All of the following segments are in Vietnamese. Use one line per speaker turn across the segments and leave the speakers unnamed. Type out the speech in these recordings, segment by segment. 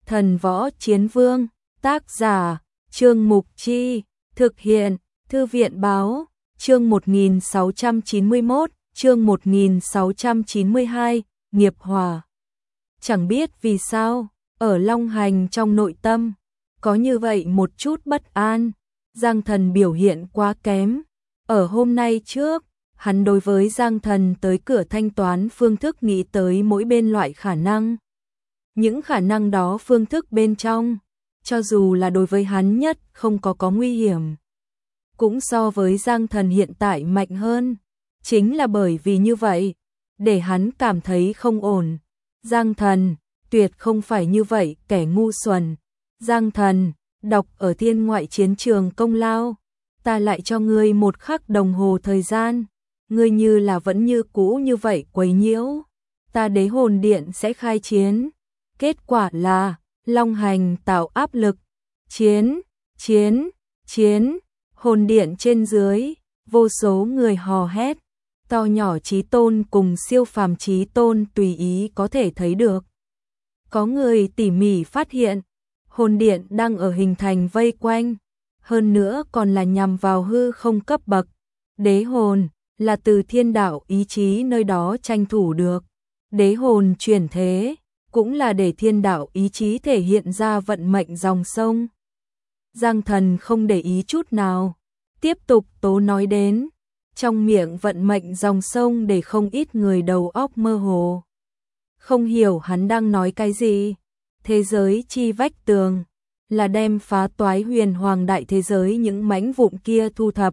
Thần Võ Chiến Vương, tác giả, Trương Mục Chi, thực hiện, Thư viện Báo, chương 1691, chương 1692, nghiệp hỏa. Chẳng biết vì sao, ở Long Hành trong nội tâm, có như vậy một chút bất an, Giang Thần biểu hiện quá kém. Ở hôm nay trước, hắn đối với Giang Thần tới cửa thanh toán phương thức nghĩ tới mỗi bên loại khả năng. Những khả năng đó phương thức bên trong, cho dù là đối với hắn nhất không có nguy hiểm, cũng so với Giang Thần hiện tại mạnh hơn. Chính là bởi vì như vậy, để hắn cảm thấy không ổn. Giang Thần, tuyệt không phải như vậy kẻ ngu xuẩn. Giang Thần, đọc ở thiên ngoại chiến trường công lao, ta lại cho ngươi 1 khắc đồng hồ thời gian, ngươi như là vẫn như cũ như vậy quấy nhiễu, ta Đế Hồn Điện sẽ khai chiến. Kết quả là, Long Hành tạo áp lực, chiến, chiến, chiến, hồn điện trên dưới, vô số người hò hét, to nhỏ chí tôn cùng siêu phàm chí tôn tùy ý có thể thấy được. Có người tỉ mỉ phát hiện, hồn điện đang ở hình thành vây quanh, hơn nữa còn là nhằm vào hư không cấp bậc. Đế hồn là từ thiên đạo ý chí nơi đó tranh thủ được. Đế hồn chuyển thế cũng là để thiên đạo ý chí thể hiện ra vận mệnh dòng sông. Giang Thần không để ý chút nào, tiếp tục tố nói đến, trong miệng vận mệnh dòng sông để không ít người đầu óc mơ hồ. Không hiểu hắn đang nói cái gì. Thế giới chi vách tường là đem phá toái huyền hoàng đại thế giới những mảnh vụn kia thu thập,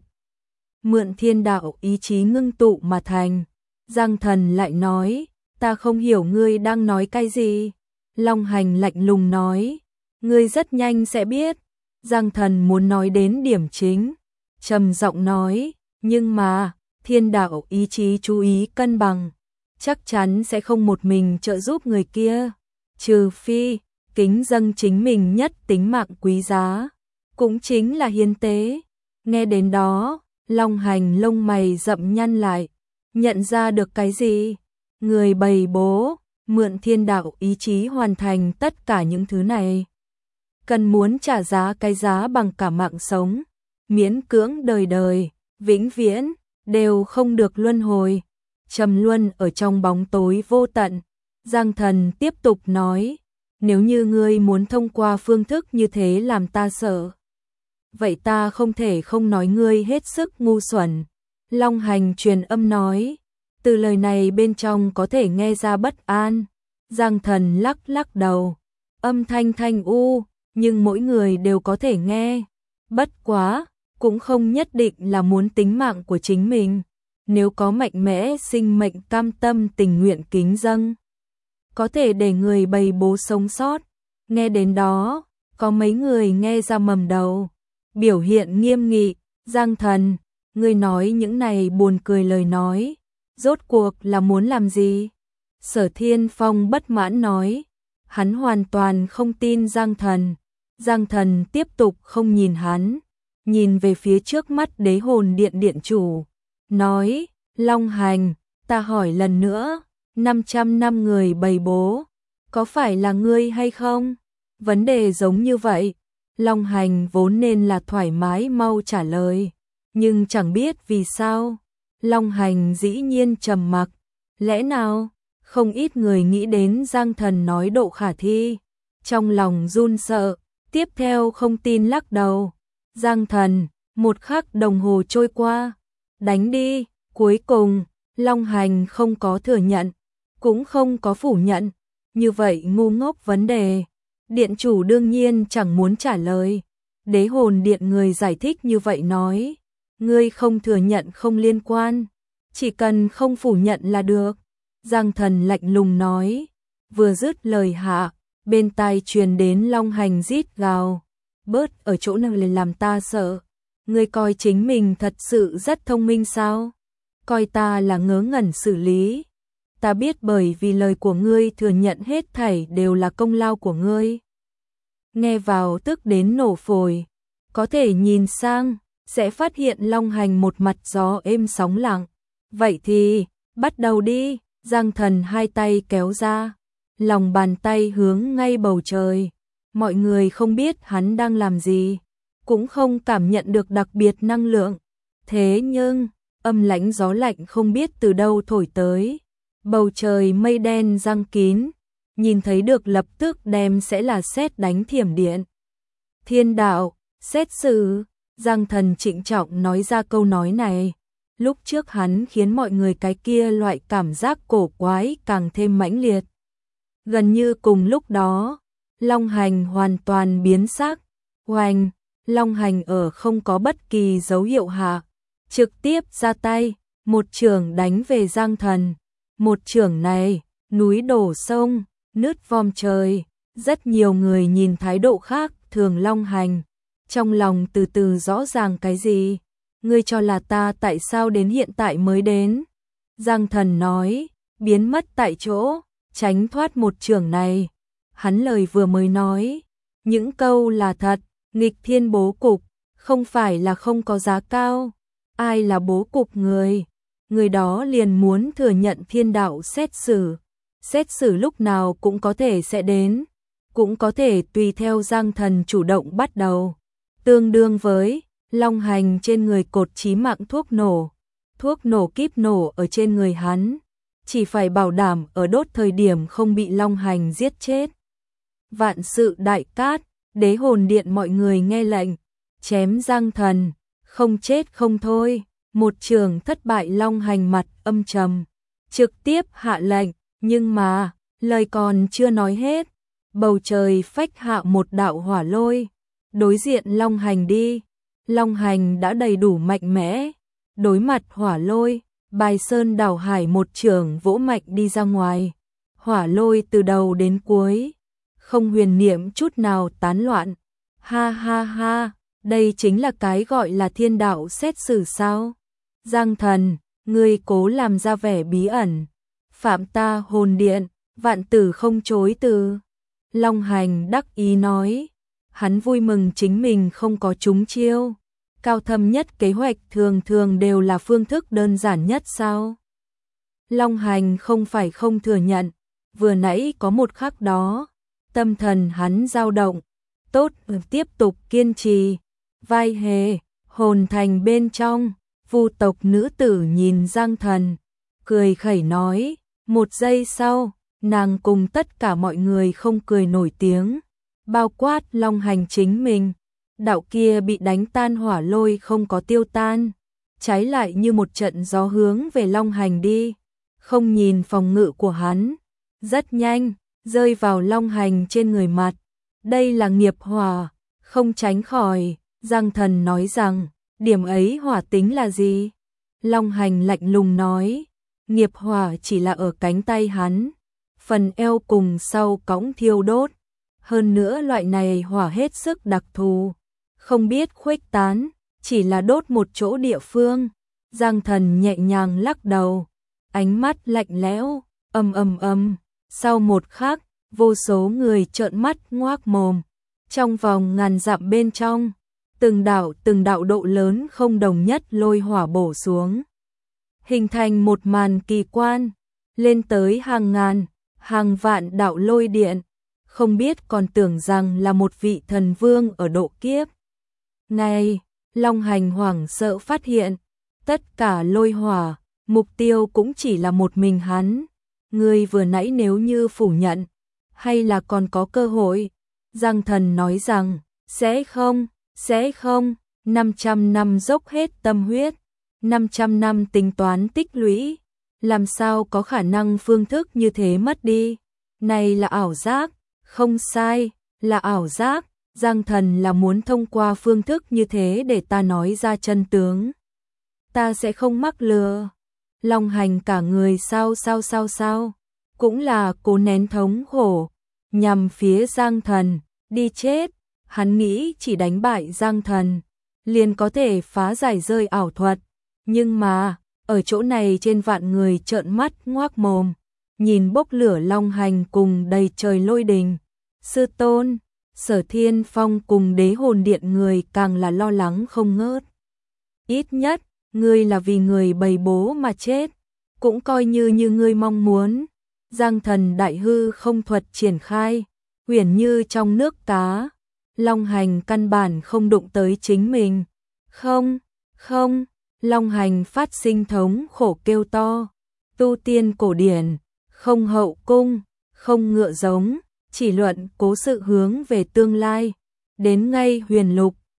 mượn thiên đạo ý chí ngưng tụ mà thành. Giang Thần lại nói, ta không hiểu ngươi đang nói cái gì. Long Hành lạnh lùng nói, ngươi rất nhanh sẽ biết. Giang Thần muốn nói đến điểm chính, trầm giọng nói, nhưng mà, thiên đạo ý chí chú ý cân bằng, chắc chắn sẽ không một mình trợ giúp người kia, trừ phi kính dâng chính mình nhất tính mạng quý giá, cũng chính là hiến tế. Nghe đến đó, Long Hành lông mày rậm nhăn lại, nhận ra được cái gì? Người bày bố, mượn thiên đạo ý chí hoàn thành tất cả những thứ này, cần muốn trả giá cái giá bằng cả mạng sống, miễn cưỡng đời đời, vĩnh viễn, đều không được luân hồi, trầm luân ở trong bóng tối vô tận. Giang Thần tiếp tục nói, nếu như ngươi muốn thông qua phương thức như thế làm ta sợ, vậy ta không thể không nói ngươi hết sức ngu xuẩn. Long Hành truyền âm nói, từ lời này bên trong có thể nghe ra bất an. Giang Thần lắc lắc đầu, âm thanh thanh u, nhưng mỗi người đều có thể nghe. Bất quá, cũng không nhất định là muốn tính mạng của chính mình. Nếu có mạnh mẽ sinh mệnh cam tâm tình nguyện kính dâng, có thể để người bày bố sống sót. Nghe đến đó, có mấy người nghe ra mầm đầu, biểu hiện nghiêm nghị. Giang Thần, ngươi nói những này buồn cười lời nói, rốt cuộc là muốn làm gì? Sở Thiên Phong bất mãn nói, hắn hoàn toàn không tin Giang Thần. Giang Thần tiếp tục không nhìn hắn, nhìn về phía trước mắt Đế Hồn Điện điện chủ, nói, Long Hành, ta hỏi lần nữa, 500 năm người bày bố, có phải là ngươi hay không? Vấn đề giống như vậy, Long Hành vốn nên là thoải mái mau trả lời, nhưng chẳng biết vì sao, Long Hành dĩ nhiên trầm mặc. Lẽ nào, không ít người nghĩ đến Giang Thần nói độ khả thi, trong lòng run sợ, tiếp theo không tin lắc đầu. Giang Thần, 1 khắc đồng hồ trôi qua, đánh đi. Cuối cùng, Long Hành không có thừa nhận, cũng không có phủ nhận. Như vậy ngu ngốc vấn đề, điện chủ đương nhiên chẳng muốn trả lời. Đế Hồn Điện người giải thích như vậy nói, ngươi không thừa nhận không liên quan, chỉ cần không phủ nhận là được. Giang Thần lạnh lùng nói, vừa dứt lời hạ, bên tai truyền đến Long Hành rít gào, bớt ở chỗ nào lên làm ta sợ. Ngươi coi chính mình thật sự rất thông minh sao? Coi ta là ngớ ngẩn xử lý. Ta biết bởi vì lời của ngươi thừa nhận hết thảy đều là công lao của ngươi. Nghe vào tức đến nổ phổi, có thể nhìn sang, sẽ phát hiện Long Hành một mặt gió êm sóng lặng. Vậy thì, bắt đầu đi. Giang Thần hai tay kéo ra, lòng bàn tay hướng ngay bầu trời, mọi người không biết hắn đang làm gì, cũng không cảm nhận được đặc biệt năng lượng. Thế nhưng, âm lãnh gió lạnh không biết từ đâu thổi tới, bầu trời mây đen giăng kín, nhìn thấy được lập tức đem sẽ là sét đánh thiểm điện. Thiên đạo, xét xử, Giang Thần trịnh trọng nói ra câu nói này. Lúc trước hắn khiến mọi người cái kia loại cảm giác cổ quái càng thêm mãnh liệt. Gần như cùng lúc đó, Long Hành hoàn toàn biến sắc. Oanh, Long Hành ở không có bất kỳ dấu hiệu hạ, trực tiếp ra tay, một chưởng đánh về Giang Thần. Một chưởng này, núi đổ sông, nứt vòm trời, rất nhiều người nhìn thái độ khác thường Long Hành, trong lòng từ từ rõ ràng cái gì. Ngươi cho là ta tại sao đến hiện tại mới đến? Giang Thần nói, biến mất tại chỗ, tránh thoát một chưởng này. Hắn lời vừa mới nói, những câu là thật, nghịch thiên bố cục, không phải là không có giá cao. Ai là bố cục người? Người đó liền muốn thừa nhận thiên đạo xét xử. Xét xử lúc nào cũng có thể sẽ đến, cũng có thể tùy theo Giang Thần chủ động bắt đầu. Tương đương với Long Hành trên người cột chí mạng thuốc nổ kíp nổ ở trên người hắn, chỉ phải bảo đảm ở đốt thời điểm không bị Long Hành giết chết. Vạn sự đại cát, đế hồn điện mọi người nghe lệnh, chém Giang Thần, không chết không thôi. Một trường thất bại, Long Hành mặt âm trầm, trực tiếp hạ lệnh, nhưng mà, lời còn chưa nói hết, bầu trời phách hạ một đạo hỏa lôi, đối diện Long Hành đi. Long Hành đã đầy đủ mạnh mẽ, đối mặt hỏa lôi, bài sơn đảo hải một chưởng vỗ mạnh đi ra ngoài. Hỏa lôi từ đầu đến cuối, không huyền niệm chút nào tán loạn. Ha ha ha, đây chính là cái gọi là thiên đạo xét xử sao? Giang Thần, ngươi cố làm ra vẻ bí ẩn, phạm ta hồn điện, vạn tử không chối từ. Long Hành đắc ý nói, hắn vui mừng chính mình không có trúng chiêu. Cao thâm nhất kế hoạch thường thường đều là phương thức đơn giản nhất sao? Long Hành không phải không thừa nhận, vừa nãy có một khắc đó, tâm thần hắn dao động. Tốt, tiếp tục kiên trì. Vai hề, hồn thành bên trong, Vu tộc nữ tử nhìn Giang Thần, cười khẩy nói. Một giây sau, nàng cùng tất cả mọi người không cười nổi tiếng, bao quát Long Hành chính mình. Đạo kia bị đánh tan hỏa lôi không có tiêu tan, trái lại như một trận gió hướng về Long Hành đi, không nhìn phòng ngự của hắn, rất nhanh, rơi vào Long Hành trên người mặt. Đây là nghiệp hỏa, không tránh khỏi. Giang Thần nói rằng, điểm ấy hỏa tính là gì? Long Hành lạnh lùng nói, nghiệp hỏa chỉ là ở cánh tay hắn, phần eo cùng sau cõng thiêu đốt. Hơn nữa loại này hỏa hết sức đặc thù, không biết khuếch tán, chỉ là đốt một chỗ địa phương. Giang Thần nhẹ nhàng lắc đầu, ánh mắt lạnh lẽo, sau một khắc, vô số người trợn mắt ngoác mồm. Trong vòng ngàn dặm bên trong, từng đạo độ lớn không đồng nhất lôi hỏa bổ xuống, hình thành một màn kỳ quan, lên tới hàng ngàn, hàng vạn đạo lôi điện, không biết còn tưởng rằng là một vị thần vương ở độ kiếp. Ngay, Long Hành hoảng sợ phát hiện, tất cả lôi hỏa, mục tiêu cũng chỉ là một mình hắn. Ngươi vừa nãy nếu như phủ nhận, hay là còn có cơ hội? Giang Thần nói rằng, sẽ không, 500 năm dốc hết tâm huyết, 500 năm tính toán tích lũy, làm sao có khả năng phương thức như thế mất đi? Này là ảo giác, không sai, là ảo giác. Giang Thần là muốn thông qua phương thức như thế để ta nói ra chân tướng. Ta sẽ không mắc lừa. Long Hành cả người sao, cũng là cố nén thống khổ, nhằm phía Giang Thần, đi chết. Hắn nghĩ chỉ đánh bại Giang Thần, liền có thể phá giải rơi ảo thuật. Nhưng mà, ở chỗ này trên vạn người trợn mắt ngoác mồm, nhìn bốc lửa Long Hành cùng đầy trời lôi đình. Sư tôn, Sở Thiên Phong cùng đế hồn điện người càng là lo lắng không ngớt. Ít nhất, ngươi là vì người bầy bố mà chết, cũng coi như ngươi mong muốn. Giang Thần đại hư không thuật triển khai, quyển như trong nước cá. Long Hành căn bản không đụng tới chính mình. Không, không, Long Hành phát sinh thống khổ kêu to. Tu tiên cổ điển, không hậu cung, không ngựa giống, chỉ luận cố sự hướng về tương lai. Đến ngay huyền lục,